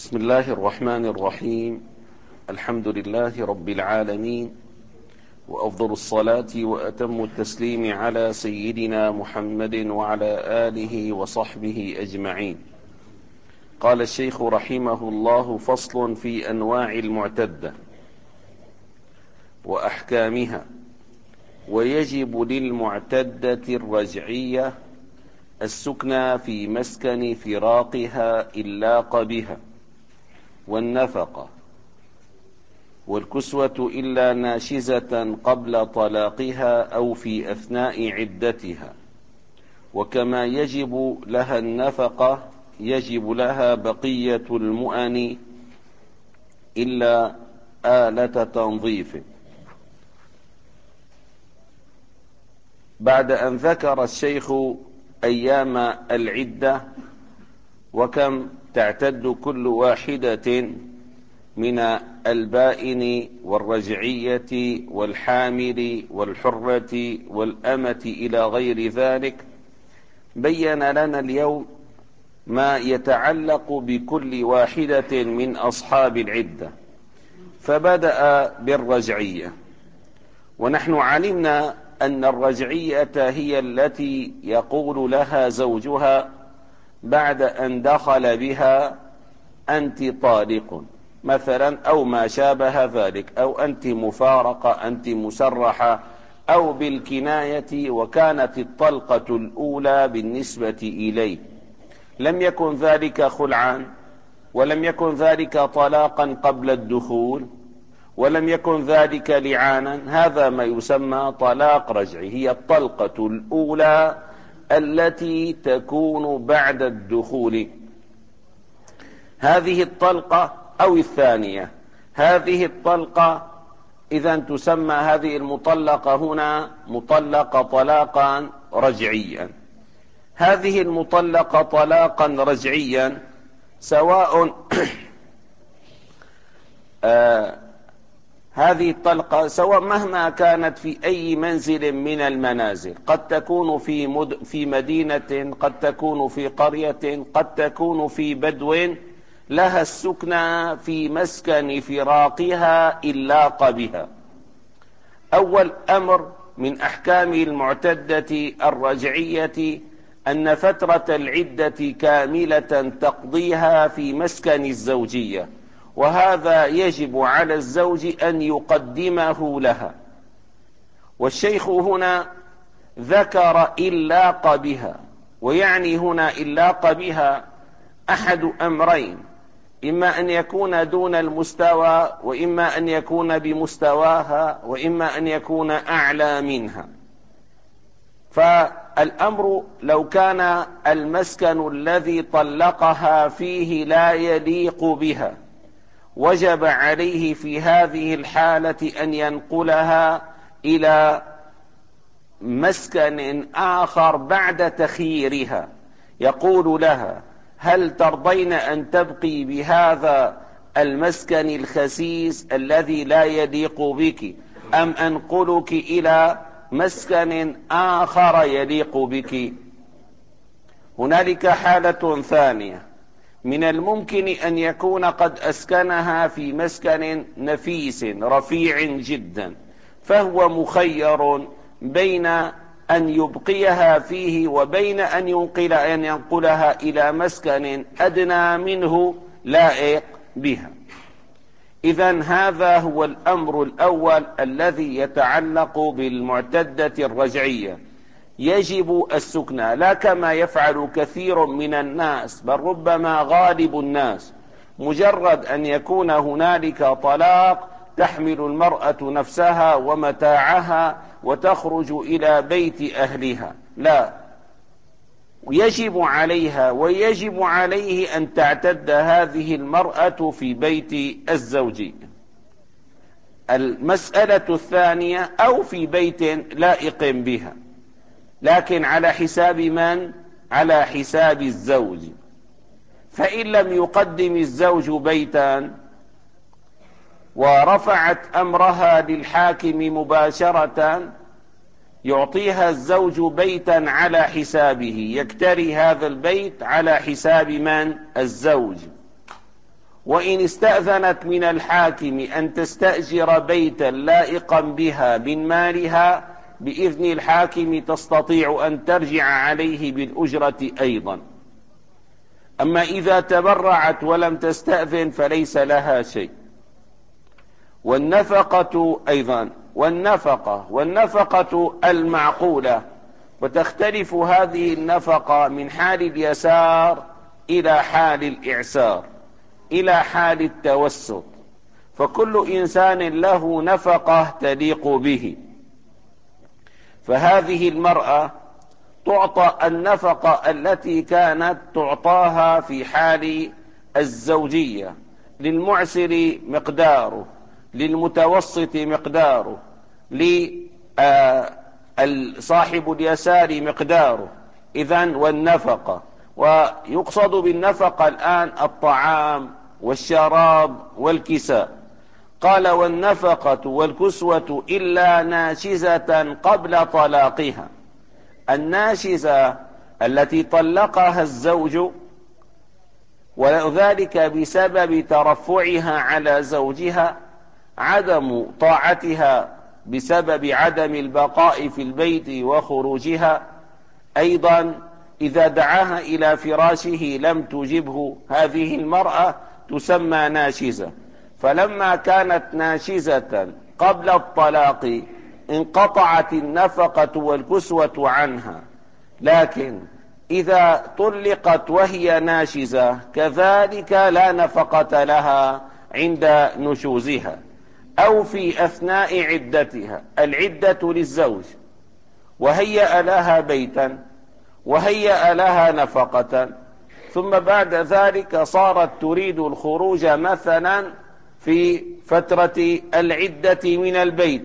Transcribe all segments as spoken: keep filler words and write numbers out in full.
بسم الله الرحمن الرحيم. الحمد لله رب العالمين، وأفضل الصلاة وأتم التسليم على سيدنا محمد وعلى آله وصحبه أجمعين. قال الشيخ رحمه الله: فصل في أنواع المعتدة وأحكامها. ويجب للمعتدة الرجعية السكنى في مسكن فراقها إن لاق بها، والنفقة والكسوة إلا ناشزة قبل طلاقها أو في أثناء عدتها. وكما يجب لها النفقة يجب لها بقية المؤن إلا آلة تنظيف. بعد أن ذكر الشيخ أيام العدة وكم تعتد كل واحدة من البائن والرجعية والحامل والحرة والأمة إلى غير ذلك، بين لنا اليوم ما يتعلق بكل واحدة من أصحاب العدة. فبدأ بالرجعية، ونحن علمنا أن الرجعية هي التي يقول لها زوجها بعد أن دخل بها: أنت طالق مثلا، أو ما شابه ذلك، أو أنت مفارقة، أنت مسرحة، أو بالكناية، وكانت الطلقة الأولى بالنسبة إليه لم يكن ذلك خلعا، ولم يكن ذلك طلاقا قبل الدخول، ولم يكن ذلك لعانا. هذا ما يسمى طلاق رجعي، هي الطلقة الأولى التي تكون بعد الدخول. هذه الطلقة أو الثانية، هذه الطلقة إذا تسمى هذه المطلقة هنا مطلقة طلاقا رجعيا. هذه المطلقة طلاقا رجعيا سواء آه هذه الطلقة سواء مهما كانت في أي منزل من المنازل، قد تكون في, مد في مدينة، قد تكون في قرية، قد تكون في بدو، لها السكنى في مسكن فراقها إن لاق بها. أول أمر من أحكام المعتدة الرجعية أن فترة العدة كاملة تقضيها في مسكن الزوجية، وهذا يجب على الزوج أن يقدمه لها. والشيخ هنا ذكر إن لاق بها، ويعني هنا إن لاق بها أحد أمرين: إما أن يكون دون المستوى، وإما أن يكون بمستواها، وإما أن يكون أعلى منها. فالأمر لو كان المسكن الذي طلقها فيه لا يليق بها، وجب عليه في هذه الحالة أن ينقلها إلى مسكن آخر بعد تخييرها. يقول لها: هل ترضين أن تبقي بهذا المسكن الخسيس الذي لا يليق بك، أم أنقلك إلى مسكن آخر يليق بك؟ هنالك حالة ثانية: من الممكن أن يكون قد أسكنها في مسكن نفيس رفيع جدا، فهو مخير بين أن يبقيها فيه وبين أن ينقل أن ينقلها إلى مسكن أدنى منه لائق بها. إذن هذا هو الأمر الأول الذي يتعلق بالمعتدة الرجعية، يجب السكنى، لا كما يفعل كثير من الناس، بل ربما غالب الناس مجرد أن يكون هنالك طلاق تحمل المرأة نفسها ومتاعها وتخرج إلى بيت أهلها. لا، يجب عليها ويجب عليه أن تعتد هذه المرأة في بيت الزوج. المسألة الثانية: أو في بيت لائق بها، لكن على حساب من؟ على حساب الزوج. فإن لم يقدم الزوج بيتا ورفعت أمرها للحاكم مباشرة، يعطيها الزوج بيتا على حسابه، يكتري هذا البيت على حساب من؟ الزوج. وإن استأذنت من الحاكم أن تستأجر بيتا لائقا بها من مالها بإذن الحاكم تستطيع أن ترجع عليه بالأجرة أيضا. أما إذا تبرعت ولم تستأذن فليس لها شيء. والنفقة أيضا والنفقة والنفقة المعقولة، وتختلف هذه النفقة من حال اليسار إلى حال الإعسار إلى حال التوسط، فكل إنسان له نفقة تليق به. فهذه المرأة تعطى النفقة التي كانت تعطاها في حال الزوجية، للمعسر مقداره، للمتوسط مقداره، لصاحب اليسار مقداره. إذن والنفقة، ويقصد بالنفقة الآن الطعام والشراب والكساء. قال والنفقة والكسوة إلا ناشزة قبل طلاقها. الناشزة التي طلقها الزوج وذلك بسبب ترفعها على زوجها، عدم طاعتها بسبب عدم البقاء في البيت وخروجها، أيضا إذا دعاها إلى فراشه لم تجبه، هذه المرأة تسمى ناشزة. فلما كانت ناشزة قبل الطلاق انقطعت النفقة والكسوة عنها، لكن إذا طلقت وهي ناشزة كذلك لا نفقة لها عند نشوزها أو في أثناء عدتها. العدة للزوج، وهيأ لها بيتا وهيأ لها نفقة، ثم بعد ذلك صارت تريد الخروج مثلا في فترة العدة من البيت،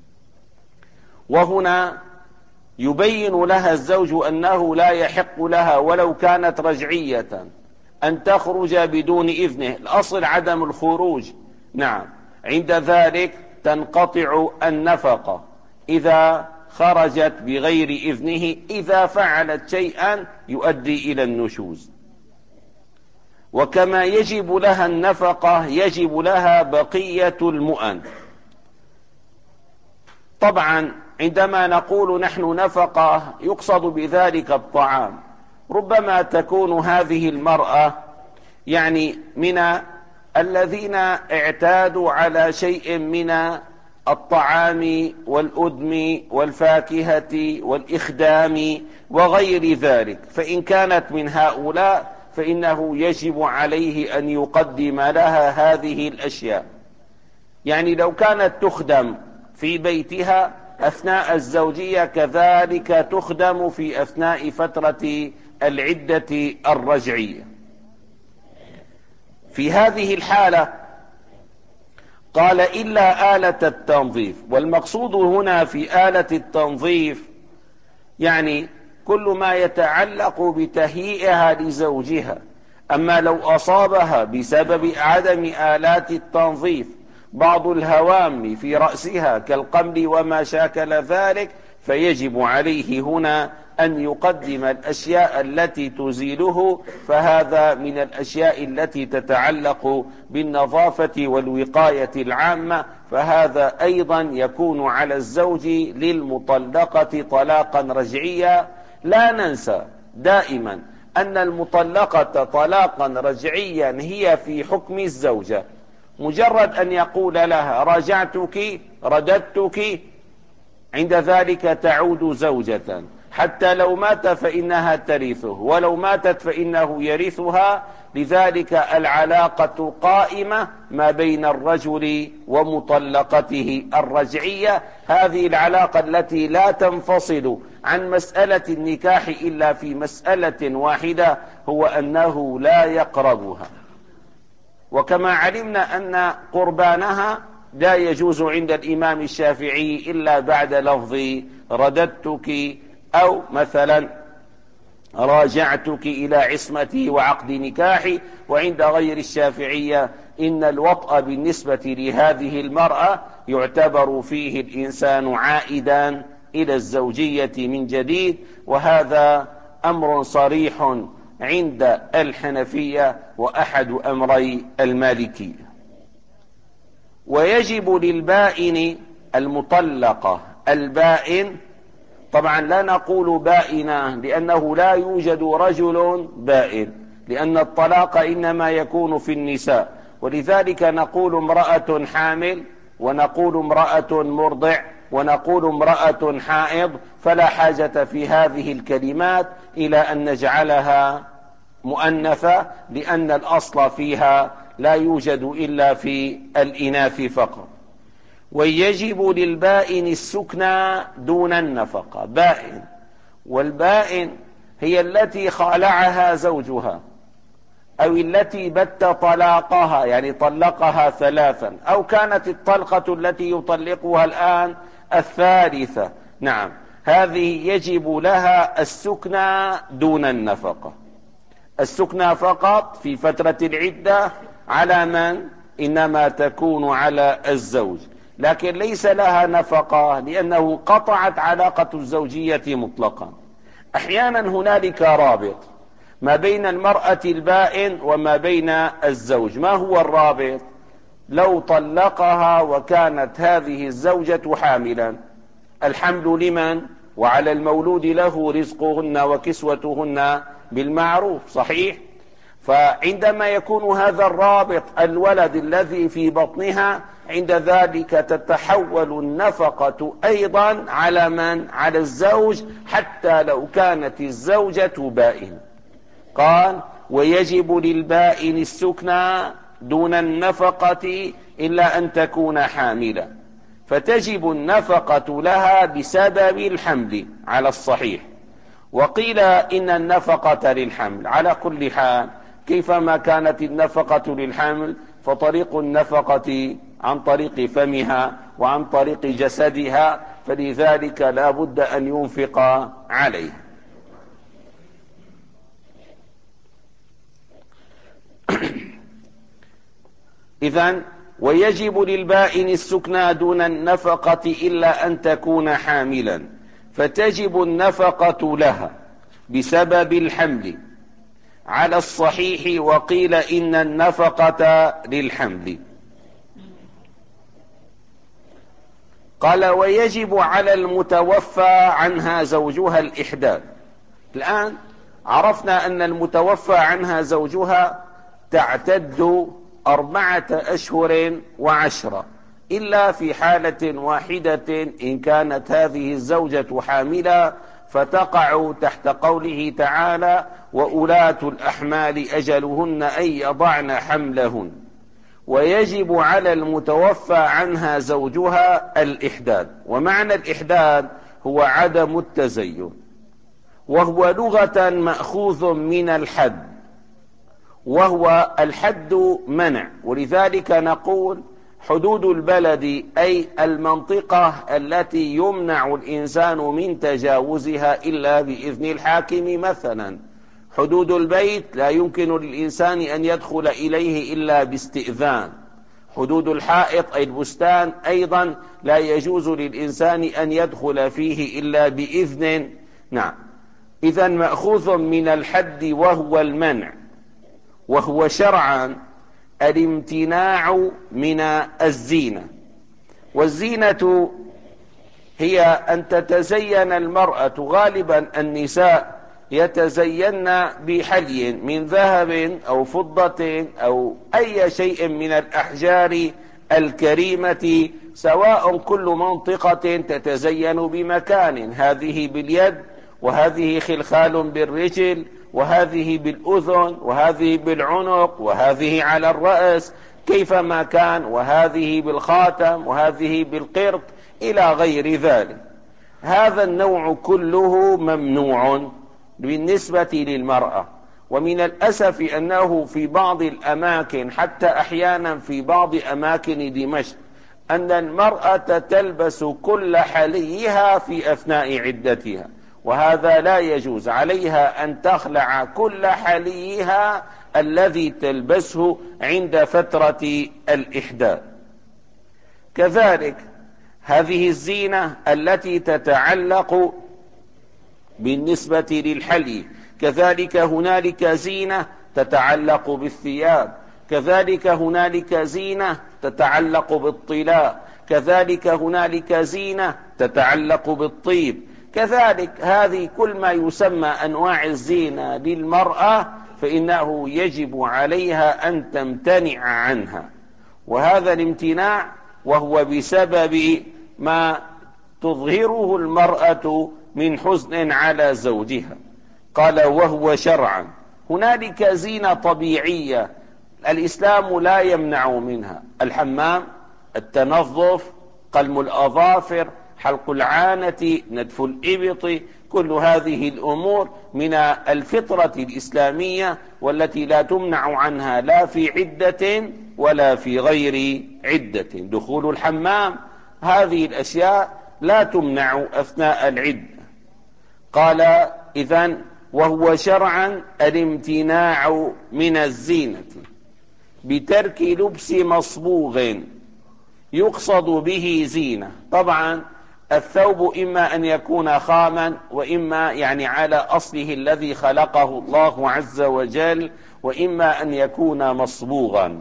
وهنا يبين لها الزوج أنه لا يحق لها ولو كانت رجعية أن تخرج بدون إذنه، الأصل عدم الخروج. نعم، عند ذلك تنقطع النفقة إذا خرجت بغير إذنه، إذا فعلت شيئا يؤدي إلى النشوز. وكما يجب لها النفقة يجب لها بقية المؤن. طبعا عندما نقول نحن نفقة يقصد بذلك الطعام. ربما تكون هذه المرأة يعني من الذين اعتادوا على شيء من الطعام والأدم والفاكهة والإخدام وغير ذلك، فإن كانت من هؤلاء فإنه يجب عليه أن يقدم لها هذه الأشياء. يعني لو كانت تخدم في بيتها أثناء الزوجية كذلك تخدم في أثناء فترة العدة الرجعية. في هذه الحالة قال إلا آلة التنظيف. والمقصود هنا في آلة التنظيف يعني كل ما يتعلق بتهيئها لزوجها. أما لو أصابها بسبب عدم آلات التنظيف بعض الهوام في رأسها كالقمل وما شاكل ذلك، فيجب عليه هنا أن يقدم الأشياء التي تزيله، فهذا من الأشياء التي تتعلق بالنظافة والوقاية العامة، فهذا أيضا يكون على الزوج للمطلقة طلاقا رجعيا. لا ننسى دائما أن المطلقة طلاقا رجعيا هي في حكم الزوجة، مجرد أن يقول لها راجعتك رددتك، عند ذلك تعود زوجة، حتى لو مات فإنها ترثه، ولو ماتت فإنه يرثها. لذلك العلاقة قائمة ما بين الرجل ومطلقته الرجعية، هذه العلاقة التي لا تنفصل عن مسألة النكاح إلا في مسألة واحدة، هو أنه لا يقربها. وكما علمنا أن قربانها لا يجوز عند الإمام الشافعي إلا بعد لفظ رددتك أو مثلا راجعتك إلى عصمتي وعقد نكاحي. وعند غير الشافعية إن الوطأ بالنسبة لهذه المرأة يعتبر فيه الإنسان عائدا إلى الزوجية من جديد، وهذا أمر صريح عند الحنفية وأحد أمري المالكية. ويجب للبائن المطلقة البائن، طبعا لا نقول بائنة لأنه لا يوجد رجل بائن، لأن الطلاق إنما يكون في النساء، ولذلك نقول امرأة حامل، ونقول امرأة مرضع، ونقول امرأة حائض، فلا حاجة في هذه الكلمات إلى أن نجعلها مؤنثة، لأن الأصل فيها لا يوجد إلا في الإناث فقط. ويجب للبائن السكنى دون النفقة. بائن، والبائن هي التي خالعها زوجها، أو التي بت طلاقها، يعني طلقها ثلاثا، أو كانت الطلقة التي يطلقها الآن الثالثة. نعم، هذه يجب لها السكنى دون النفقة. السكنى فقط في فترة العدة على من؟ إنما تكون على الزوج، لكن ليس لها نفقة لأنه قطعت علاقة الزوجية مطلقا. أحيانا هنالك رابط ما بين المرأة البائن وما بين الزوج. ما هو الرابط؟ لو طلقها وكانت هذه الزوجة حاملا، الحمل لمن؟ وعلى المولود له رزقهن وكسوتهن بالمعروف، صحيح؟ فعندما يكون هذا الرابط الولد الذي في بطنها، عند ذلك تتحول النفقة أيضا على من؟ على الزوج، حتى لو كانت الزوجة بائن. قال: ويجب للبائن السكنى دون النفقة إلا أن تكون حاملة، فتجب النفقة لها بسبب الحمل على الصحيح. وقيل إن النفقة للحمل. على كل حال، كيفما كانت النفقة للحمل، فطريق النفقة عن طريق فمها وعن طريق جسدها، فلذلك لا بد أن ينفق عليه. إذن ويجب للبائن السكنى دون النفقة إلا أن تكون حاملا، فتجب النفقة لها بسبب الحمل على الصحيح. وقيل إن النفقة للحمل. قال: ويجب على المتوفى عنها زوجها الإحداث. الآن عرفنا أن المتوفى عنها زوجها تعتد أربعة أشهر وعشرة، إلا في حالة واحدة، إن كانت هذه الزوجة حاملة، فتقع تحت قوله تعالى: وأولاة الأحمال أجلهن أن يضعن حملهن. ويجب على المتوفى عنها زوجها الإحداد. ومعنى الإحداد هو عدم التزين، وهو لغة مأخوذ من الحد، وهو الحد منع، ولذلك نقول حدود البلد أي المنطقة التي يمنع الإنسان من تجاوزها إلا بإذن الحاكم. مثلا حدود البيت لا يمكن للإنسان أن يدخل إليه إلا باستئذان. حدود الحائط أي البستان أيضا لا يجوز للإنسان أن يدخل فيه إلا بإذن. نعم، إذن مأخوذ من الحد وهو المنع، وهو شرعا الامتناع من الزينة. والزينة هي أن تتزين المرأة، غالبا النساء يتزين بحلي من ذهب أو فضة أو أي شيء من الأحجار الكريمة، سواء كل منطقة تتزين بمكان، هذه باليد، وهذه خلخال بالرجل، وهذه بالأذن، وهذه بالعنق، وهذه على الرأس كيفما كان، وهذه بالخاتم، وهذه بالقرط، إلى غير ذلك. هذا النوع كله ممنوع بالنسبة للمرأة. ومن الأسف أنه في بعض الأماكن، حتى أحيانا في بعض أماكن دمشق، أن المرأة تلبس كل حليها في أثناء عدتها، وهذا لا يجوز. عليها أن تخلع كل حليها الذي تلبسه عند فترة الإحداث. كذلك هذه الزينة التي تتعلق بالنسبة للحلي كذلك هنالك زينة تتعلق بالثياب، كذلك هنالك زينة تتعلق بالطلاء، كذلك هنالك زينة تتعلق بالطيب، كذلك هذه كل ما يسمى أنواع الزينة للمرأة فإنه يجب عليها أن تمتنع عنها. وهذا الامتناع وهو بسبب ما تظهره المرأة من حزن على زوجها. قال وهو شرعا. هنالك زينة طبيعية الإسلام لا يمنع منها: الحمام، التنظف، قلم الأظافر، حلق العانة، نتف الإبط، كل هذه الأمور من الفطرة الإسلامية والتي لا تمنع عنها لا في عدة ولا في غير عدة. دخول الحمام، هذه الأشياء لا تمنع أثناء العدة. قال إذن وهو شرعا الامتناع من الزينة بترك لبس مصبوغ يقصد به زينة. طبعا الثوب إما أن يكون خاما، وإما يعني على أصله الذي خلقه الله عز وجل، وإما أن يكون مصبوغا.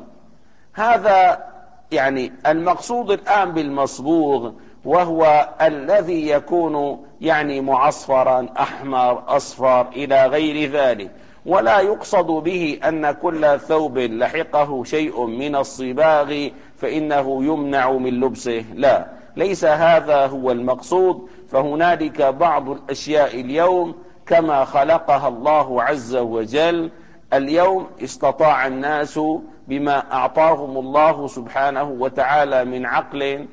هذا يعني المقصود الآن بالمصبوغ، وهو الذي يكون يعني معصفرا، أحمر، أصفر، إلى غير ذلك. ولا يقصد به أن كل ثوب لحقه شيء من الصباغ فإنه يمنع من لبسه، لا، ليس هذا هو المقصود. فهنالك بعض الأشياء اليوم كما خلقها الله عز وجل، اليوم استطاع الناس بما أعطاهم الله سبحانه وتعالى من عقل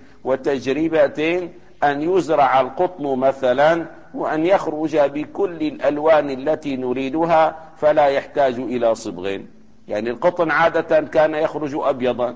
وتجربة أن يزرع القطن مثلا وأن يخرج بكل الألوان التي نريدها فلا يحتاج إلى صبغ. يعني القطن عادة كان يخرج أبيضا،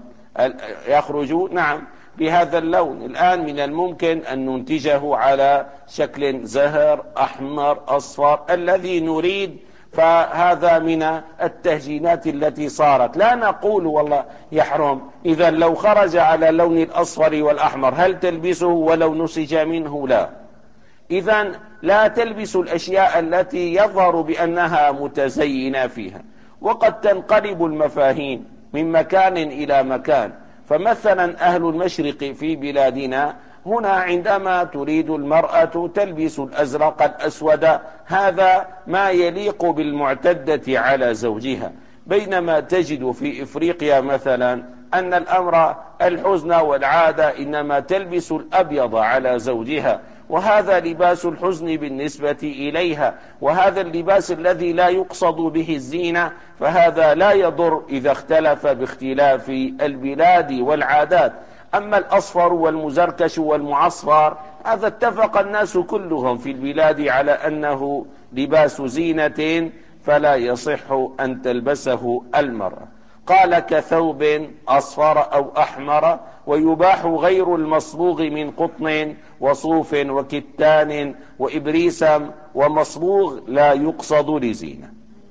يخرج نعم بهذا اللون. الآن من الممكن أن ننتجه على شكل زهر، أحمر، أصفر، الذي نريد. فهذا من التهجينات التي صارت. لا نقول والله يحرم، إذا لو خرج على اللون الأصفر والأحمر هل تلبسه ولو نسج منه؟ لا. إذا لا تلبس الأشياء التي يظهر بأنها متزينة فيها. وقد تنقلب المفاهيم من مكان إلى مكان. فمثلا أهل المشرق في بلادنا هنا عندما تريد المرأة تلبس الأزرق الأسود، هذا ما يليق بالمعتدة على زوجها. بينما تجد في إفريقيا مثلا أن الأمر الحزن والعادة إنما تلبس الأبيض على زوجها، وهذا لباس الحزن بالنسبة إليها، وهذا اللباس الذي لا يقصد به الزينة، فهذا لا يضر إذا اختلف باختلاف البلاد والعادات. أما الأصفر والمزركش والمعصفر هذا اتفق الناس كلهم في البلاد على أنه لباس زينة فلا يصح أن تلبسه المرأة. قال كثوب أصفر أو أحمر، ويباح غير المصبوغ من قطن وصوف وكتان وإبريسم ومصبوغ لا يقصد لزينة.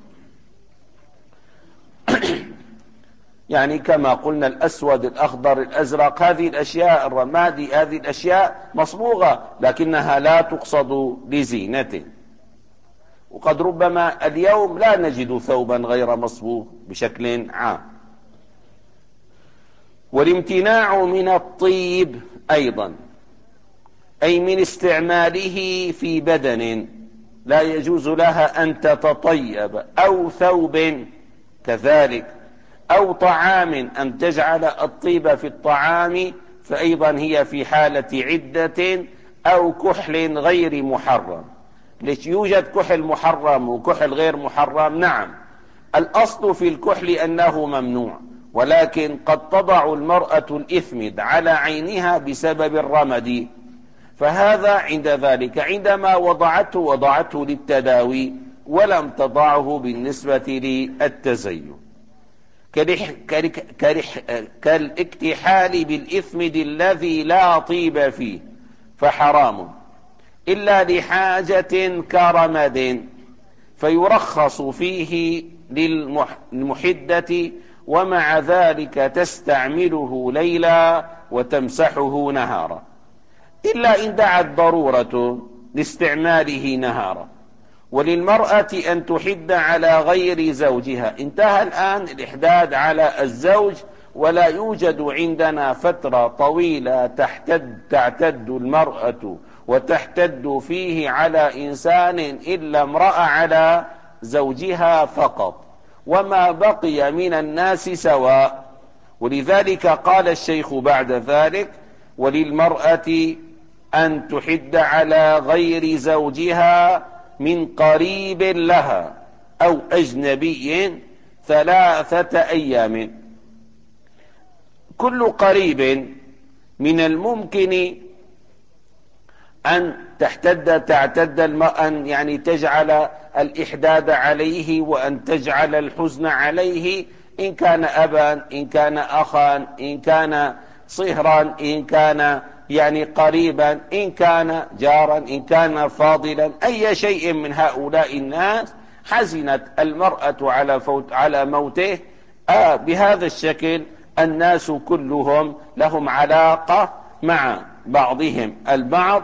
يعني كما قلنا الأسود، الأخضر، الأزرق، هذه الأشياء، الرمادي، هذه الأشياء مصبوغة لكنها لا تقصد لزينة. وقد ربما اليوم لا نجد ثوبا غير مصبوغ بشكل عام. والامتناع من الطيب أيضا، أي من استعماله في بدن، لا يجوز لها أن تتطيب، أو ثوب كذلك، أو طعام أن تجعل الطيب في الطعام، فأيضا هي في حالة عدة، أو كحل غير محرم. ليش يوجد كحل محرم وكحل غير محرم؟ نعم، الأصل في الكحل أنه ممنوع، ولكن قد تضع المرأة الإثمد على عينها بسبب الرمد، فهذا عند ذلك عندما وضعته وضعته للتداوي ولم تضعه بالنسبة للتزين. كالح... كالح... كالح... كالاكتحال بالإثمد الذي لا طيب فيه فحرام، إلا لحاجة كرمد، فيرخص فيه للمحدة، ومع ذلك تستعمله ليلا وتمسحه نهارا، إلا إن دعت ضرورة لاستعماله نهارا. وللمرأة أن تحد على غير زوجها. انتهى الآن الإحداد على الزوج، ولا يوجد عندنا فترة طويلة تحتد تعتد المرأة وتحتد فيه على إنسان إلا امرأة على زوجها فقط، وما بقي من الناس سواء. ولذلك قال الشيخ بعد ذلك: وللمرأة أن تحد على غير زوجها من قريب لها أو أجنبي ثلاثة أيام. كل قريب من الممكن أن تحتد تعتد أن يعني تجعل الإحداد عليه، وأن تجعل الحزن عليه، إن كان أبا، إن كان أخا، إن كان صهرا، إن كان يعني قريبا، إن كان جارا، إن كان فاضلا، أي شيء من هؤلاء الناس حزنت المرأة على فوت على موته. آه بهذا الشكل الناس كلهم لهم علاقة مع بعضهم البعض،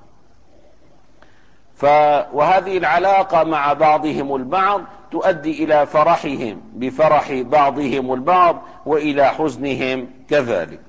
ف وهذه العلاقة مع بعضهم البعض تؤدي إلى فرحهم بفرح بعضهم البعض، وإلى حزنهم كذلك.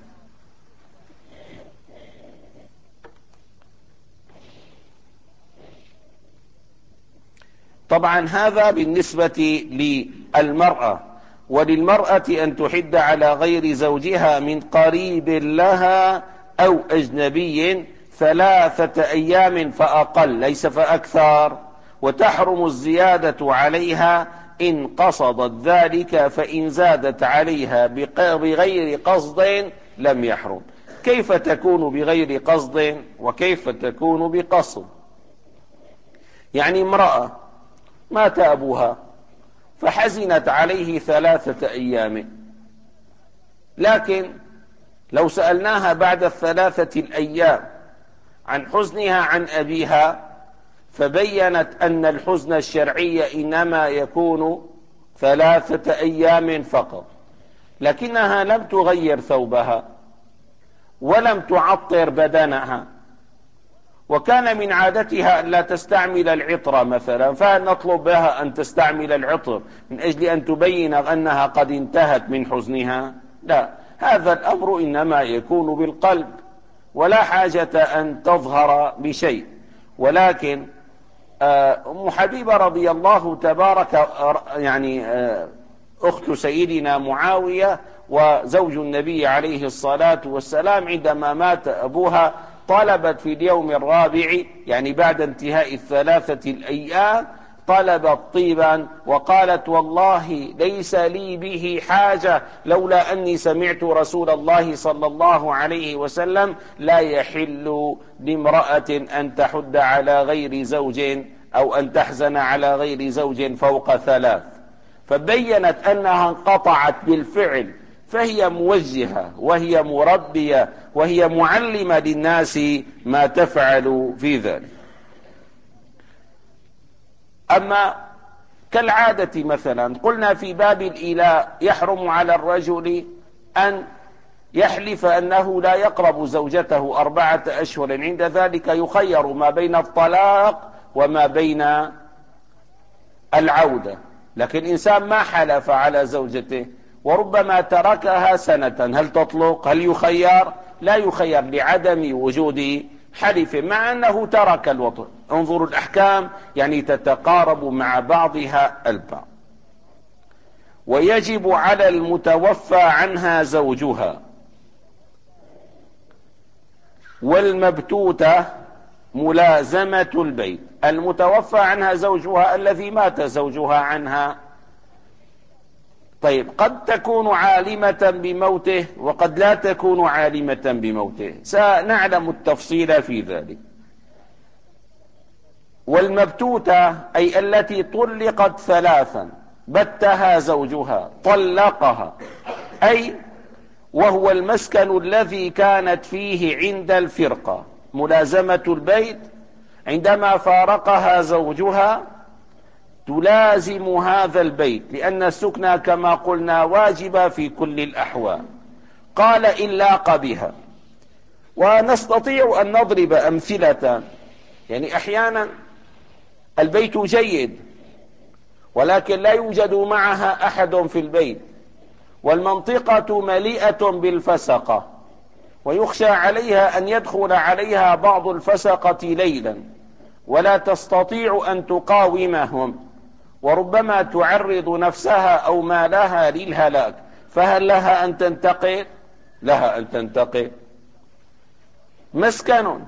طبعا هذا بالنسبة للمرأة. وللمرأة أن تحد على غير زوجها من قريب لها أو أجنبي ثلاثة أيام فأقل، ليس فأكثر. وتحرم الزيادة عليها إن قصدت ذلك، فإن زادت عليها بغير قصد لم يحرم. كيف تكون بغير قصد وكيف تكون بقصد؟ يعني امرأة مات أبوها فحزنت عليه ثلاثة أيام، لكن لو سألناها بعد الثلاثة الأيام عن حزنها عن أبيها، فبينت أن الحزن الشرعي إنما يكون ثلاثة أيام فقط، لكنها لم تغير ثوبها ولم تعطر بدنها، وكان من عادتها أن لا تستعمل العطر مثلا، فنطلب بها أن تستعمل العطر من أجل أن تبين أنها قد انتهت من حزنها؟ لا، هذا الأمر إنما يكون بالقلب، ولا حاجة أن تظهر بشيء. ولكن أم حبيبة رضي الله تبارك يعني أخت سيدنا معاوية وزوج النبي عليه الصلاة والسلام، عندما مات أبوها طلبت في اليوم الرابع يعني بعد انتهاء الثلاثة الأيام طلبت طيبا، وقالت: والله ليس لي به حاجة لولا أني سمعت رسول الله صلى الله عليه وسلم لا يحل لامرأة أن تحد على غير زوج أو أن تحزن على غير زوج فوق ثلاث. فبينت أنها انقطعت بالفعل، فهي موجهة وهي مربية وهي معلمة للناس ما تفعل في ذلك. أما كالعادة مثلا قلنا في باب الإيلاء يحرم على الرجل أن يحلف أنه لا يقرب زوجته أربعة أشهر، عند ذلك يخير ما بين الطلاق وما بين العودة. لكن إنسان ما حلف على زوجته وربما تركها سنة، هل تطلق؟ هل يخير؟ لا يخير لعدم وجود حلف، مع أنه ترك الوطن. انظروا الأحكام يعني تتقارب مع بعضها البعض. ويجب على المتوفى عنها زوجها والمبتوتة ملازمة البيت. المتوفى عنها زوجها الذي مات زوجها عنها، طيب قد تكون عالمة بموته وقد لا تكون عالمة بموته، سنعلم التفصيل في ذلك. والمبتوتة أي التي طلقت ثلاثا، بتها زوجها طلقها، أي وهو المسكن الذي كانت فيه عند الفرقة، ملازمة البيت. عندما فارقها زوجها تلازم هذا البيت، لأن السكنى كما قلنا واجبة في كل الأحوال. قال إن لاق بها. ونستطيع أن نضرب أمثلة، يعني أحيانا البيت جيد ولكن لا يوجد معها أحد في البيت، والمنطقة مليئة بالفسقة، ويخشى عليها أن يدخل عليها بعض الفسقة ليلا ولا تستطيع أن تقاومهم، وربما تعرض نفسها أو مالها للهلاك، فهل لها أن تنتقل؟ لها أن تنتقل. مسكن،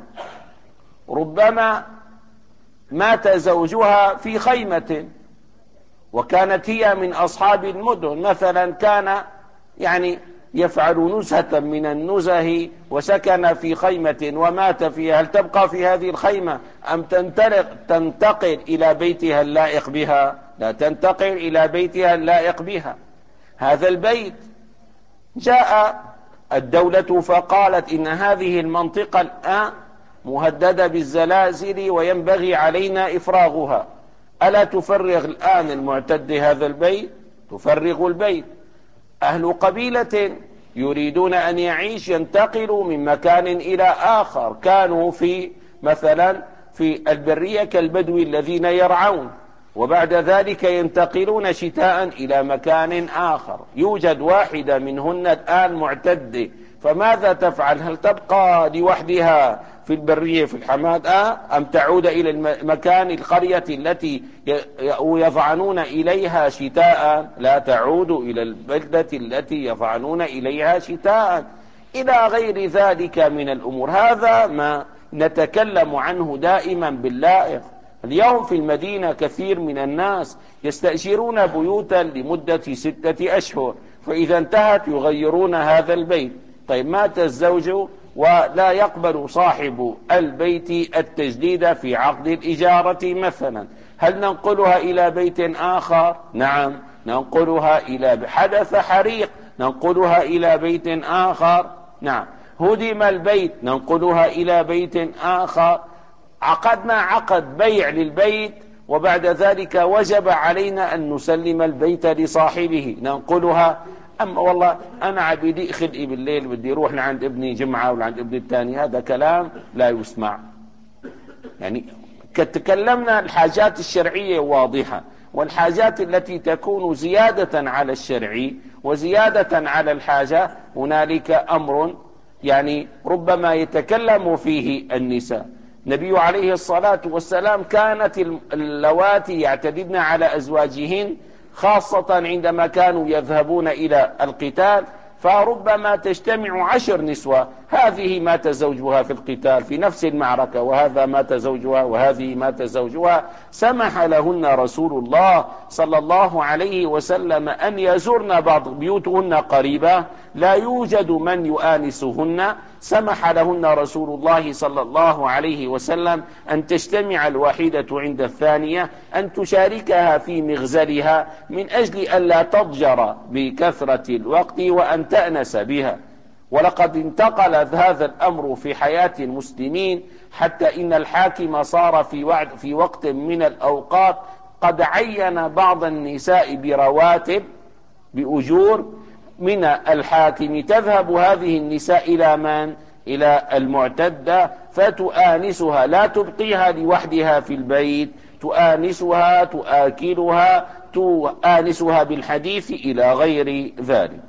ربما مات زوجها في خيمة وكانت هي من أصحاب المدن، مثلا كان يعني يفعل نزهة من النزه وسكن في خيمة ومات فيها، هل تبقى في هذه الخيمة أم تنطلق تنتقل إلى بيتها اللائق بها؟ لا، تنتقل إلى بيتها اللائق بها. هذا البيت جاء الدولة فقالت إن هذه المنطقة الآن مهددة بالزلازل وينبغي علينا إفراغها، ألا تفرغ الآن المعتد هذا البيت؟ تفرغ البيت. أهل قبيلة يريدون أن يعيش ينتقلوا من مكان إلى آخر، كانوا في مثلا في البرية كالبدو الذين يرعون، وبعد ذلك ينتقلون شتاء إلى مكان آخر، يوجد واحدة منهن الآن معتدة، فماذا تفعل؟ هل تبقى لوحدها في البرية في الحماة أم تعود إلى المكان القرية التي يظعنون إليها شتاء؟ لا، تعود إلى البلدة التي يظعنون إليها شتاء، إلى غير ذلك من الأمور. هذا ما نتكلم عنه دائما باللائق. اليوم في المدينة كثير من الناس يستأجرون بيوتا لمدة ستة أشهر، فإذا انتهت يغيرون هذا البيت. طيب مات الزوج ولا يقبل صاحب البيت التجديد في عقد الإجارة مثلا، هل ننقلها إلى بيت آخر؟ نعم، ننقلها إلى حدث حريق، ننقلها إلى بيت آخر. نعم، هدم البيت، ننقلها إلى بيت آخر. عقدنا عقد بيع للبيت وبعد ذلك وجب علينا أن نسلم البيت لصاحبه، ننقلها. أما والله أنا عبيدي خلقي بالليل بدي أروح لعند ابني جمعة ولا عند ابني الثاني، هذا كلام لا يسمع. يعني تكلمنا الحاجات الشرعية واضحة، والحاجات التي تكون زيادة على الشرع وزيادة على الحاجة هنالك أمر يعني ربما يتكلم فيه النساء. النبي عليه الصلاة والسلام كانت اللواتي يعتددن على أزواجهن خاصة عندما كانوا يذهبون إلى القتال، فربما تجتمع عشر نسوة، هذه مات زوجها في القتال في نفس المعركة، وهذا مات زوجها، وهذه مات زوجها. سمح لهن رسول الله صلى الله عليه وسلم أن يزورن بعض بيوتهن قريبة لا يوجد من يؤانسهن، سمح لهن رسول الله صلى الله عليه وسلم أن تجتمع الواحدة عند الثانية، أن تشاركها في مغزلها من أجل أن لا تضجر بكثرة الوقت وأن تأنس بها. ولقد انتقل هذا الأمر في حياة المسلمين حتى إن الحاكم صار في, وعد في وقت من الأوقات قد عين بعض النساء برواتب بأجور من الحاكم، تذهب هذه النساء إلى من؟ إلى المعتدة فتؤانسها، لا تبقيها لوحدها في البيت، تؤانسها، تؤكلها، تؤانسها بالحديث إلى غير ذلك.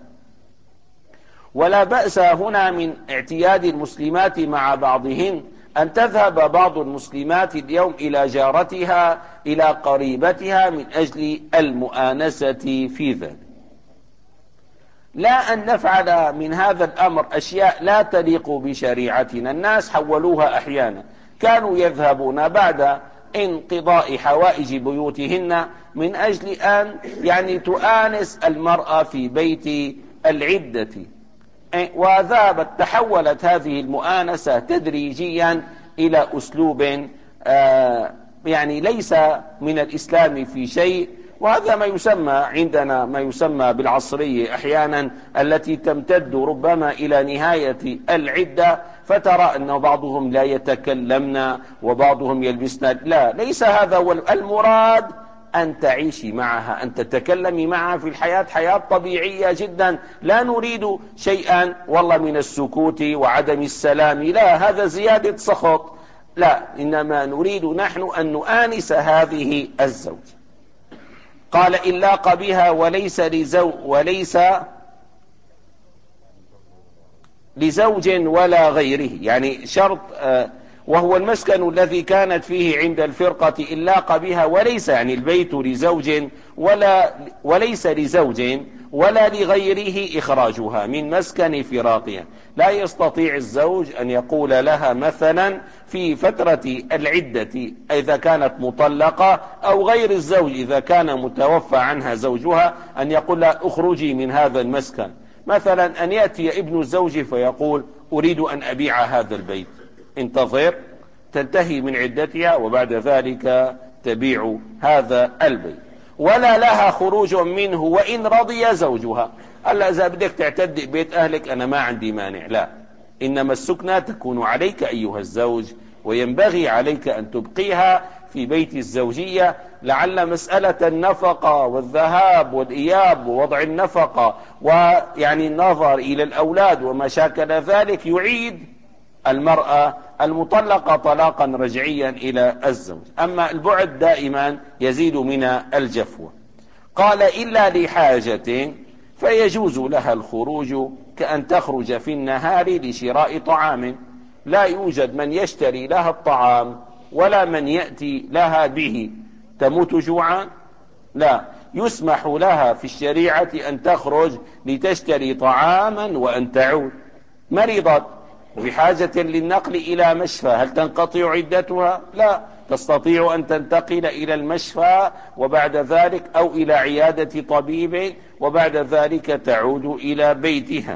ولا بأس هنا من اعتياد المسلمات مع بعضهن أن تذهب بعض المسلمات اليوم إلى جارتها إلى قريبتها من أجل المؤانسة في ذلك. لا أن نفعل من هذا الأمر أشياء لا تليق بشريعتنا. الناس حولوها أحيانا، كانوا يذهبون بعد انقضاء حوائج بيوتهن من أجل أن يعني تؤانس المرأة في بيت العدة، وذهبت تحولت هذه المؤانسة تدريجيا إلى أسلوب آه يعني ليس من الإسلام في شيء، وهذا ما يسمى عندنا ما يسمى بالعصرية أحيانا التي تمتد ربما إلى نهاية العدة، فترى أن بعضهم لا يتكلمن وبعضهم يلبسن. لا، ليس هذا هو المراد، أن تعيشي معها، أن تتكلمي معها في الحياة حياة طبيعية جدا، لا نريد شيئا والله من السكوت وعدم السلام، لا، هذا زيادة سخط. لا، إنما نريد نحن أن نؤانس هذه الزوج. قال إن لاق بها وليس لزوج وليس لزوج ولا غيره، يعني شرط آه وهو المسكن الذي كانت فيه عند الفرقة إن لاق بها وليس، يعني البيت لزوج ولا وليس لزوج ولا لغيره إخراجها من مسكن فراقها. لا يستطيع الزوج أن يقول لها مثلا في فترة العدة إذا كانت مطلقة، أو غير الزوج إذا كان متوفى عنها زوجها، أن يقول لها اخرجي من هذا المسكن. مثلا أن يأتي ابن الزوج فيقول أريد أن أبيع هذا البيت، انتظر تنتهي من عدتها وبعد ذلك تبيع هذا البيت. ولا لها خروج منه وإن رضي زوجها. هلا إذا بدك تعتدي بيت أهلك أنا ما عندي مانع، لا، إنما السكنة تكون عليك أيها الزوج، وينبغي عليك أن تبقيها في بيت الزوجية، لعل مسألة النفقة والذهاب والإياب ووضع النفقة ويعني النظر إلى الأولاد وما شاكل ذلك يعيد المرأة المطلقة طلاقا رجعيا إلى الزوج. أما البعد دائما يزيد من الجفوة. قال إلا لحاجة فيجوز لها الخروج كأن تخرج في النهار لشراء طعام، لا يوجد من يشتري لها الطعام ولا من يأتي لها به، تموت جوعا؟ لا، يسمح لها في الشريعة أن تخرج لتشتري طعاما وأن تعود. مرضت بحاجة للنقل إلى مشفى، هل تنقطع عدتها؟ لا، تستطيع أن تنتقل إلى المشفى وبعد ذلك أو إلى عيادة طبيب وبعد ذلك تعود إلى بيتها.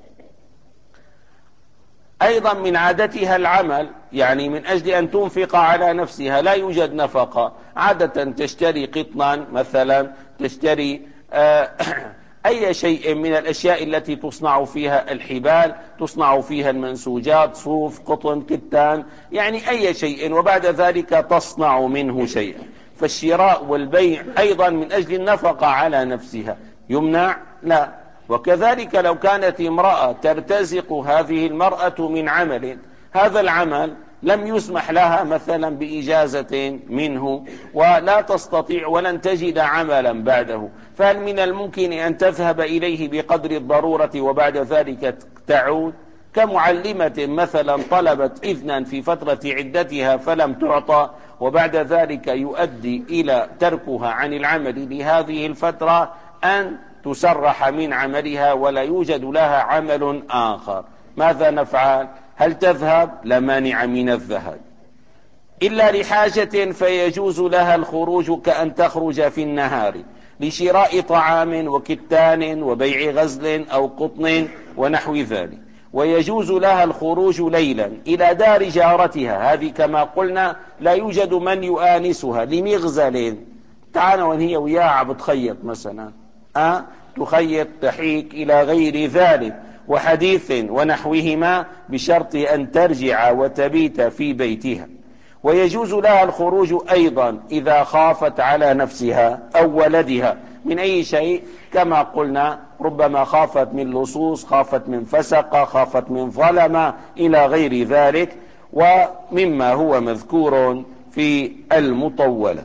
أيضا من عادتها العمل، يعني من أجل أن تنفق على نفسها، لا يوجد نفقة، عادة تشتري قطنا مثلا، تشتري آه أي شيء من الأشياء التي تصنع فيها الحبال، تصنع فيها المنسوجات، صوف، قطن، كتان، يعني أي شيء، وبعد ذلك تصنع منه شيئا. فالشراء والبيع أيضا من أجل النفقة على نفسها يمنع؟ لا. وكذلك لو كانت امرأة ترتزق هذه المرأة من عمل، هذا العمل لم يسمح لها مثلا بإجازة منه ولا تستطيع ولن تجد عملا بعده، فهل من الممكن أن تذهب إليه بقدر الضرورة وبعد ذلك تعود؟ كمعلمة مثلا طلبت إذنا في فترة عدتها فلم تعطى، وبعد ذلك يؤدي إلى تركها عن العمل لهذه الفترة أن تسرح من عملها ولا يوجد لها عمل آخر. ماذا نفعل؟ هل تذهب؟ لا مانع من الذهاب. إلا لحاجة فيجوز لها الخروج كأن تخرج في النهار لشراء طعام وكتان وبيع غزل أو قطن ونحو ذلك. ويجوز لها الخروج ليلا إلى دار جارتها، هذه كما قلنا لا يوجد من يؤانسها، لمغزل، تعال وان هي وياها عم تخيط مثلا، أه؟ تخيط تحيك إلى غير ذلك، وحديث ونحوهما، بشرط أن ترجع وتبيت في بيتها. ويجوز لها الخروج أيضا إذا خافت على نفسها أو ولدها من أي شيء، كما قلنا ربما خافت من لصوص، خافت من فسقة، خافت من ظلمة إلى غير ذلك، ومما هو مذكور في المطولة.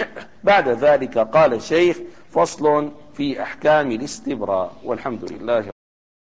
بعد ذلك قال الشيخ: فصل في أحكام الاستبراء، والحمد لله.